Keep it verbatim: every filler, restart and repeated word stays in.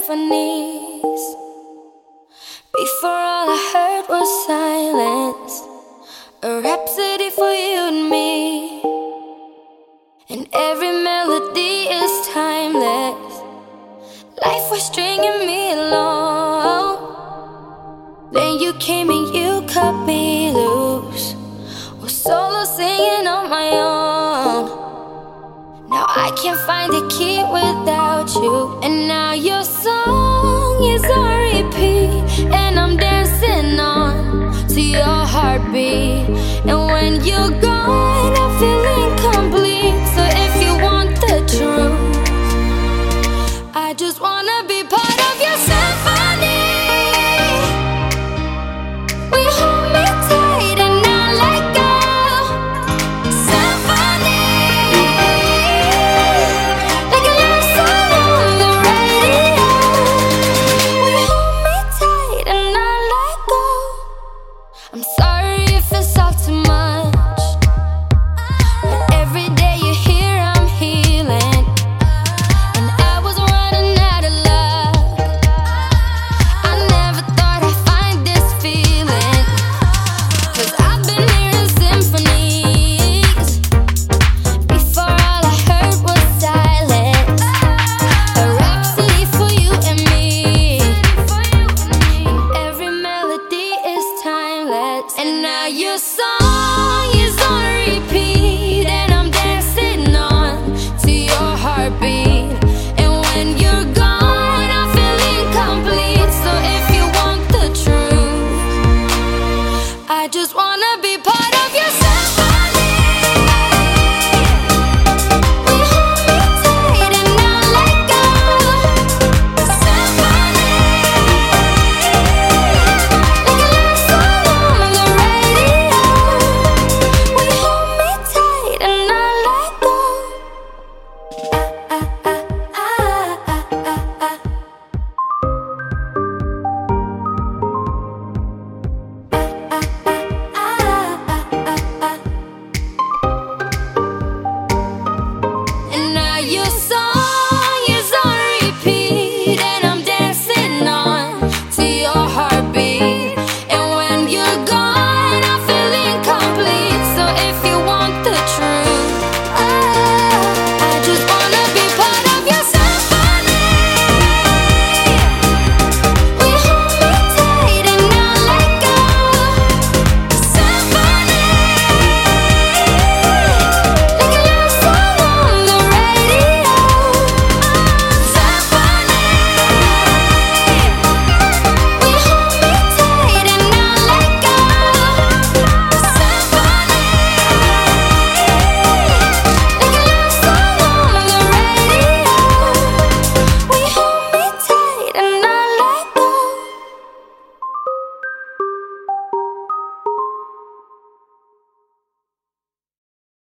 symphonies. Before all I heard was silence, a rhapsody for you and me. And every melody is timeless. Life was stringing me along. Then you came and you cut me loose. Was solo singing on my own. Now I can't find a key without you. And now your song is on repeat, and I'm dancing on to your heartbeat. And when you're gone, I feel incomplete. So if you want the truth, I just wanna be part of your symphony. We hold me tight and not let go. Symphony, like a love song on the radio. We hold me tight and not let go. I'm sorry if it's all too much, but every day you're here I'm healing. And I was running out of luck. I never thought I'd find this feeling, 'cause I've been hearing symphonies. Before all I heard was silence, a rhapsody for you and me. And every melody is timeless. And now your song is on repeat, and I'm dancing on to your heartbeat. And when you're gone, I feel incomplete. So if you want the truth, I just wanna be part of your symphony.